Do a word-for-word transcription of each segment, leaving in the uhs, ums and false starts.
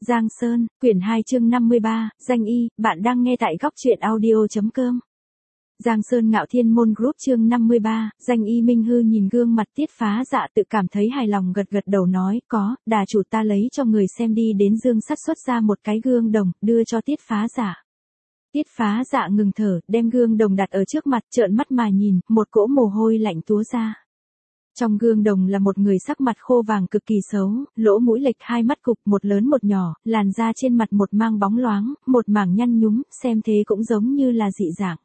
Giang Sơn, quyển hai chương năm mươi ba, danh y, bạn đang nghe tại góc truyện audio.com. Giang Sơn Ngạo Thiên Môn Group chương năm mươi ba, danh y Minh Hư nhìn gương mặt Tiết Phá Dạ tự cảm thấy hài lòng gật gật đầu nói, có, đà chủ ta lấy cho người xem đi đến Dương Sắt xuất ra một cái gương đồng, đưa cho Tiết Phá Dạ. Tiết Phá Dạ ngừng thở, đem gương đồng đặt ở trước mặt, trợn mắt mà nhìn, một cỗ mồ hôi lạnh túa ra. Trong gương đồng là một người sắc mặt khô vàng cực kỳ xấu, lỗ mũi lệch hai mắt cục một lớn một nhỏ, làn da trên mặt một mang bóng loáng, một mảng nhăn nhúm, xem thế cũng giống như là dị dạng.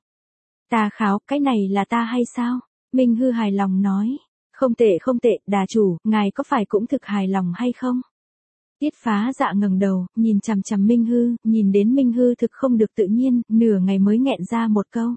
Ta kháo, cái này là ta hay sao? Minh Hư hài lòng nói. Không tệ không tệ, đà chủ, ngài có phải cũng thực hài lòng hay không? Tiết Phá Dạ ngẩng đầu, nhìn chằm chằm Minh Hư, nhìn đến Minh Hư thực không được tự nhiên, nửa ngày mới nghẹn ra một câu.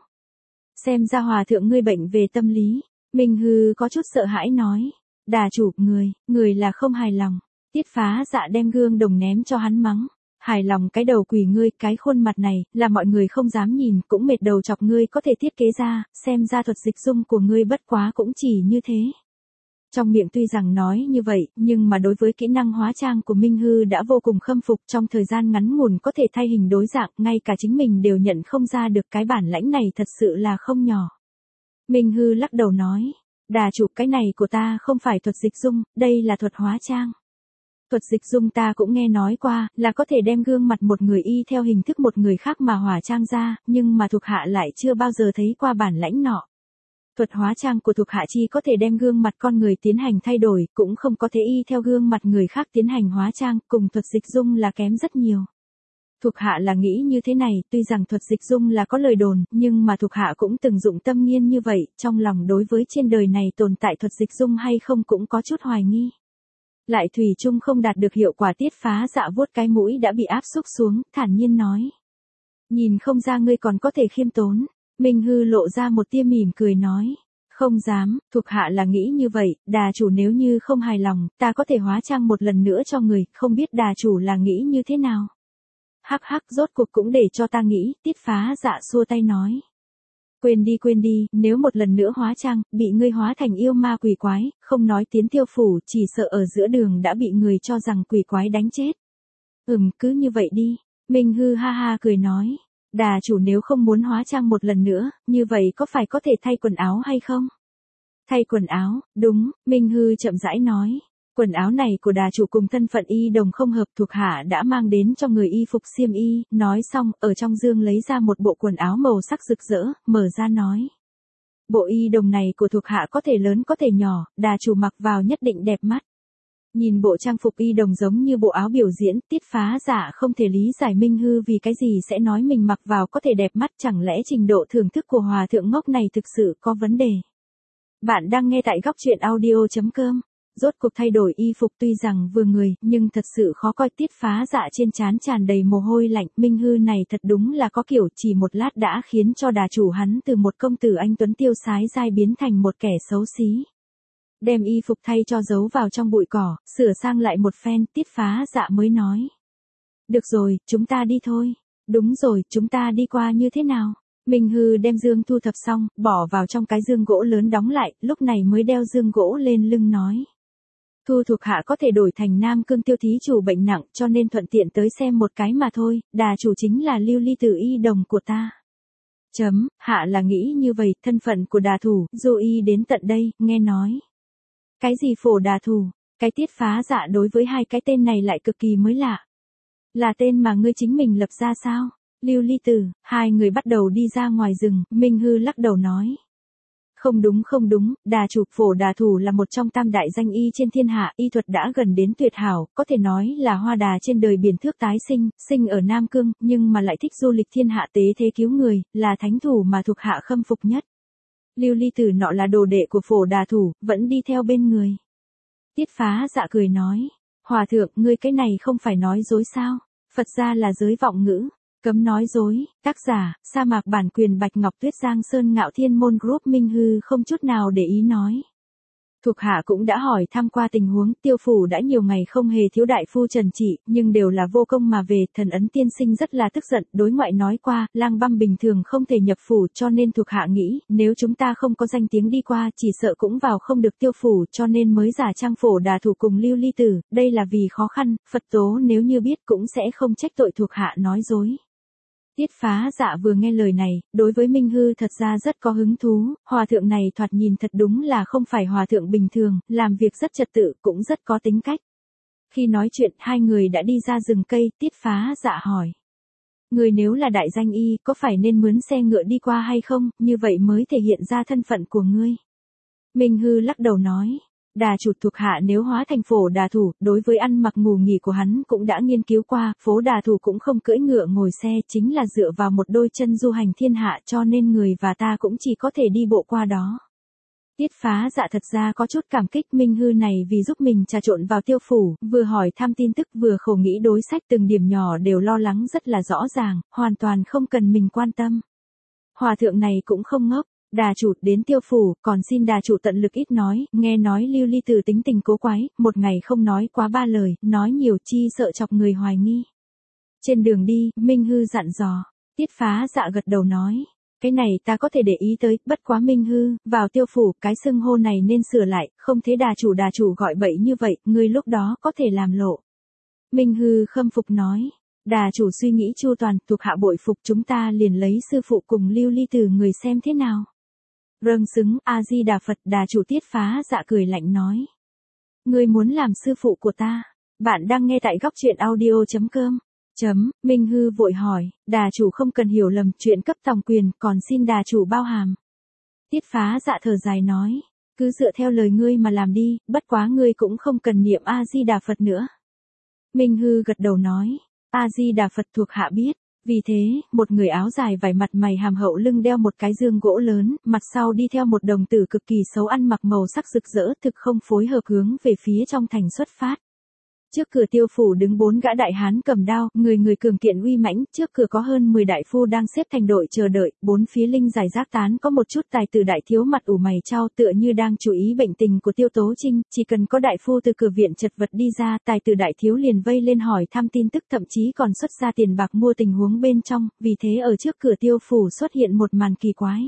Xem ra hòa thượng ngươi bệnh về tâm lý. Minh Hư có chút sợ hãi nói. Đà chủ, người, người là không hài lòng. Tiết Phá Dạ đem gương đồng ném cho hắn mắng. Hài lòng cái đầu quỷ ngươi, cái khuôn mặt này, là mọi người không dám nhìn, cũng mệt đầu chọc ngươi có thể thiết kế ra, xem ra thuật dịch dung của ngươi bất quá cũng chỉ như thế. Trong miệng tuy rằng nói như vậy, nhưng mà đối với kỹ năng hóa trang của Minh Hư đã vô cùng khâm phục, trong thời gian ngắn ngủn có thể thay hình đối dạng, ngay cả chính mình đều nhận không ra được, cái bản lãnh này thật sự là không nhỏ. Minh Hư lắc đầu nói, đà chủ, cái này của ta không phải thuật dịch dung, đây là thuật hóa trang. Thuật dịch dung ta cũng nghe nói qua, là có thể đem gương mặt một người y theo hình thức một người khác mà hóa trang ra, nhưng mà thuộc hạ lại chưa bao giờ thấy qua bản lãnh nọ. Thuật hóa trang của thuộc hạ chi có thể đem gương mặt con người tiến hành thay đổi, cũng không có thể y theo gương mặt người khác tiến hành hóa trang, cùng thuật dịch dung là kém rất nhiều. Thuộc hạ là nghĩ như thế này, tuy rằng thuật dịch dung là có lời đồn, nhưng mà thuộc hạ cũng từng dụng tâm nghiên như vậy, trong lòng đối với trên đời này tồn tại thuật dịch dung hay không cũng có chút hoài nghi. Lại thủy chung không đạt được hiệu quả. Tiết Phá Dạ vuốt cái mũi đã bị áp xúc xuống, thản nhiên nói. Nhìn không ra ngươi còn có thể khiêm tốn. Minh Hư lộ ra một tia mỉm cười nói. Không dám, thuộc hạ là nghĩ như vậy, đà chủ nếu như không hài lòng, ta có thể hóa trang một lần nữa cho người, không biết đà chủ là nghĩ như thế nào. Hắc hắc, rốt cuộc cũng để cho ta nghĩ. Tiết Phá Dạ xua tay nói. Quên đi quên đi, nếu một lần nữa hóa trang, bị ngươi hóa thành yêu ma quỷ quái, không nói tiến tiêu phủ, chỉ sợ ở giữa đường đã bị người cho rằng quỷ quái đánh chết. Ừm, cứ như vậy đi. Minh Hư ha ha cười nói. Đà chủ nếu không muốn hóa trang một lần nữa, như vậy có phải có thể thay quần áo hay không? Thay quần áo, đúng, Minh Hư chậm rãi nói. Quần áo này của đà chủ cùng thân phận y đồng không hợp, thuộc hạ đã mang đến cho người y phục xiêm y, nói xong, ở trong dương lấy ra một bộ quần áo màu sắc rực rỡ, mở ra nói. Bộ y đồng này của thuộc hạ có thể lớn có thể nhỏ, đà chủ mặc vào nhất định đẹp mắt. Nhìn bộ trang phục y đồng giống như bộ áo biểu diễn, Tiết Phá Dạ không thể lý giải Minh Hư vì cái gì sẽ nói mình mặc vào có thể đẹp mắt, chẳng lẽ trình độ thưởng thức của hòa thượng ngốc này thực sự có vấn đề. Bạn đang nghe tại góc truyện audio.com. Rốt cuộc thay đổi y phục tuy rằng vừa người, nhưng thật sự khó coi. Tiết Phá Dạ trên trán tràn đầy mồ hôi lạnh, Minh Hư này thật đúng là có kiểu, chỉ một lát đã khiến cho đà chủ hắn từ một công tử anh tuấn tiêu sái giai biến thành một kẻ xấu xí. Đem y phục thay cho giấu vào trong bụi cỏ, sửa sang lại một phen, Tiết Phá Dạ mới nói. Được rồi, chúng ta đi thôi. Đúng rồi, chúng ta đi qua như thế nào? Minh Hư đem dương thu thập xong, bỏ vào trong cái dương gỗ lớn đóng lại, lúc này mới đeo dương gỗ lên lưng nói. Thu thuộc hạ có thể đổi thành Nam Cương tiêu thí chủ bệnh nặng, cho nên thuận tiện tới xem một cái mà thôi, đà chủ chính là lưu ly tử y đồng của ta. Chấm, hạ là nghĩ như vậy, thân phận của đà thủ, du y đến tận đây, nghe nói. Cái gì phổ đà thủ, cái Tiết Phá Dạ đối với hai cái tên này lại cực kỳ mới lạ. Là tên mà ngươi chính mình lập ra sao? Lưu ly tử, hai người bắt đầu đi ra ngoài rừng, Minh Hư lắc đầu nói. Không đúng không đúng, đà chủ phổ đà thủ là một trong tam đại danh y trên thiên hạ, y thuật đã gần đến tuyệt hảo, có thể nói là hoa đà trên đời biển thước tái sinh, sinh ở Nam Cương, nhưng mà lại thích du lịch thiên hạ tế thế cứu người, là thánh thủ mà thuộc hạ khâm phục nhất. Lưu ly tử nọ là đồ đệ của phổ đà thủ, vẫn đi theo bên người. Tiết Phá Dạ cười nói, hòa thượng, ngươi cái này không phải nói dối sao, Phật gia là giới vọng ngữ. Cấm nói dối, tác giả, sa mạc bản quyền Bạch Ngọc Tuyết. Giang Sơn Ngạo Thiên Môn Group. Minh Hư không chút nào để ý nói. Thuộc hạ cũng đã hỏi thăm qua tình huống, tiêu phủ đã nhiều ngày không hề thiếu đại phu trần trị, nhưng đều là vô công mà về, thần ấn tiên sinh rất là tức giận, đối ngoại nói qua, lang băm bình thường không thể nhập phủ, cho nên thuộc hạ nghĩ, nếu chúng ta không có danh tiếng đi qua, chỉ sợ cũng vào không được tiêu phủ, cho nên mới giả trang phổ đà thủ cùng lưu ly tử, đây là vì khó khăn, Phật tố nếu như biết cũng sẽ không trách tội thuộc hạ nói dối. Tiết Phá Dạ vừa nghe lời này, đối với Minh Hư thật ra rất có hứng thú, hòa thượng này thoạt nhìn thật đúng là không phải hòa thượng bình thường, làm việc rất trật tự, cũng rất có tính cách. Khi nói chuyện, hai người đã đi ra rừng cây, Tiết Phá Dạ hỏi. Người nếu là đại danh y, có phải nên mướn xe ngựa đi qua hay không, như vậy mới thể hiện ra thân phận của ngươi? Minh Hư lắc đầu nói. Đà chủ thuộc hạ nếu hóa thành phổ đà thủ, đối với ăn mặc ngủ nghỉ của hắn cũng đã nghiên cứu qua, phố đà thủ cũng không cưỡi ngựa ngồi xe, chính là dựa vào một đôi chân du hành thiên hạ, cho nên người và ta cũng chỉ có thể đi bộ qua đó. Tiết Phá Dạ thật ra có chút cảm kích Minh Hư này vì giúp mình trà trộn vào tiêu phủ, vừa hỏi thăm tin tức vừa khổ nghĩ đối sách từng điểm nhỏ đều lo lắng rất là rõ ràng, hoàn toàn không cần mình quan tâm. Hòa thượng này cũng không ngốc. Đà chủ đến tiêu phủ, còn xin đà chủ tận lực ít nói, nghe nói lưu ly từ tính tình cố quái, một ngày không nói quá ba lời, nói nhiều chi sợ chọc người hoài nghi. Trên đường đi, Minh Hư dặn dò, Tiết Phá Dạ gật đầu nói, cái này ta có thể để ý tới, bất quá Minh Hư, vào tiêu phủ, cái xưng hô này nên sửa lại, không thế đà chủ đà chủ gọi bậy như vậy, người lúc đó có thể làm lộ. Minh Hư khâm phục nói. Đà chủ suy nghĩ chu toàn, thuộc hạ bội phục, chúng ta liền lấy sư phụ cùng lưu ly từ người xem thế nào. Râng xứng, A-di-đà Phật, đà chủ Tiết Phá Dạ cười lạnh nói. Ngươi muốn làm sư phụ của ta. Bạn đang nghe tại góc truyện audio chấm com. Chấm, Minh Hư vội hỏi, đà chủ không cần hiểu lầm, chuyện cấp tòng quyền, còn xin đà chủ bao hàm. Tiết Phá Dạ thở dài nói, cứ dựa theo lời ngươi mà làm đi, bất quá ngươi cũng không cần niệm A-di-đà Phật nữa. Minh Hư gật đầu nói, A-di-đà Phật thuộc hạ biết. Vì thế, một người áo dài vải mặt mày hàm hậu lưng đeo một cái dương gỗ lớn, mặt sau đi theo một đồng tử cực kỳ xấu ăn mặc màu sắc rực rỡ thực không phối hợp hướng về phía trong thành xuất phát. Trước cửa tiêu phủ đứng bốn gã đại hán cầm đao, người người cường kiện uy mãnh, trước cửa có hơn mười đại phu đang xếp thành đội chờ đợi, bốn phía linh giải rác tán có một chút tài tử đại thiếu mặt ủ mày chau tựa như đang chú ý bệnh tình của Tiêu Tố Trinh, chỉ cần có đại phu từ cửa viện chật vật đi ra, tài tử đại thiếu liền vây lên hỏi thăm tin tức thậm chí còn xuất ra tiền bạc mua tình huống bên trong, vì thế ở trước cửa tiêu phủ xuất hiện một màn kỳ quái.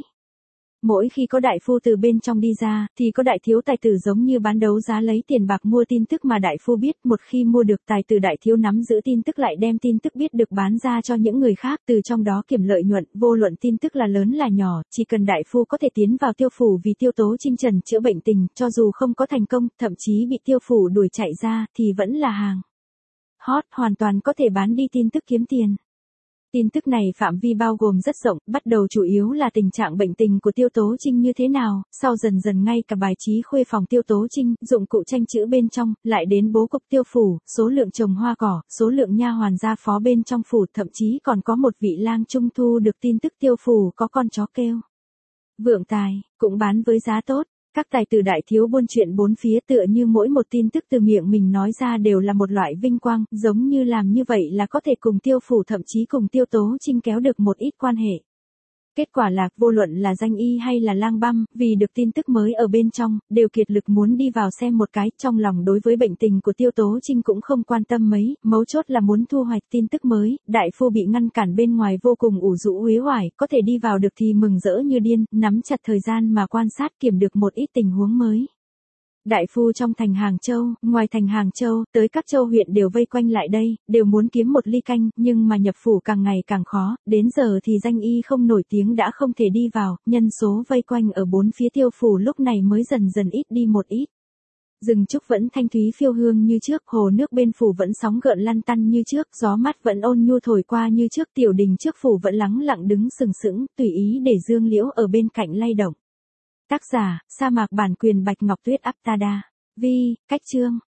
Mỗi khi có đại phu từ bên trong đi ra, thì có đại thiếu tài tử giống như bán đấu giá lấy tiền bạc mua tin tức mà đại phu biết, một khi mua được tài tử đại thiếu nắm giữ tin tức lại đem tin tức biết được bán ra cho những người khác, từ trong đó kiểm lợi nhuận, vô luận tin tức là lớn là nhỏ, chỉ cần đại phu có thể tiến vào tiêu phủ vì Tiêu Tố Trinh trần chữa bệnh tình, cho dù không có thành công, thậm chí bị tiêu phủ đuổi chạy ra, thì vẫn là hàng hot, hoàn toàn có thể bán đi tin tức kiếm tiền. Tin tức này phạm vi bao gồm rất rộng, bắt đầu chủ yếu là tình trạng bệnh tình của Tiêu Tố Trinh như thế nào, sau dần dần ngay cả bài trí khuê phòng Tiêu Tố Trinh, dụng cụ tranh chữ bên trong, lại đến bố cục tiêu phủ, số lượng trồng hoa cỏ, số lượng nha hoàn gia phó bên trong phủ, thậm chí còn có một vị lang trung thu được tin tức tiêu phủ có con chó kêu vượng tài, cũng bán với giá tốt. Các tài tử đại thiếu buôn chuyện bốn phía tựa như mỗi một tin tức từ miệng mình nói ra đều là một loại vinh quang, giống như làm như vậy là có thể cùng tiêu phủ thậm chí cùng Tiêu Tố Trinh kéo được một ít quan hệ. Kết quả là, vô luận là danh y hay là lang băm, vì được tin tức mới ở bên trong, đều kiệt lực muốn đi vào xem một cái, trong lòng đối với bệnh tình của Tiêu Tố Trinh cũng không quan tâm mấy, mấu chốt là muốn thu hoạch tin tức mới, đại phu bị ngăn cản bên ngoài vô cùng ủ rũ uế oải, có thể đi vào được thì mừng rỡ như điên, nắm chặt thời gian mà quan sát kiểm được một ít tình huống mới. Đại phu trong thành Hàng Châu, ngoài thành Hàng Châu, tới các châu huyện đều vây quanh lại đây, đều muốn kiếm một ly canh, nhưng mà nhập phủ càng ngày càng khó, đến giờ thì danh y không nổi tiếng đã không thể đi vào, nhân số vây quanh ở bốn phía tiêu phủ lúc này mới dần dần ít đi một ít. Rừng trúc vẫn thanh thúy phiêu hương như trước, hồ nước bên phủ vẫn sóng gợn lăn tăn như trước, gió mát vẫn ôn nhu thổi qua như trước, tiểu đình trước phủ vẫn lắng lặng đứng sừng sững, tùy ý để dương liễu ở bên cạnh lay động. Tác giả, sa mạc bản quyền Bạch Ngọc Tuyết Aptada. Vi, cách chương.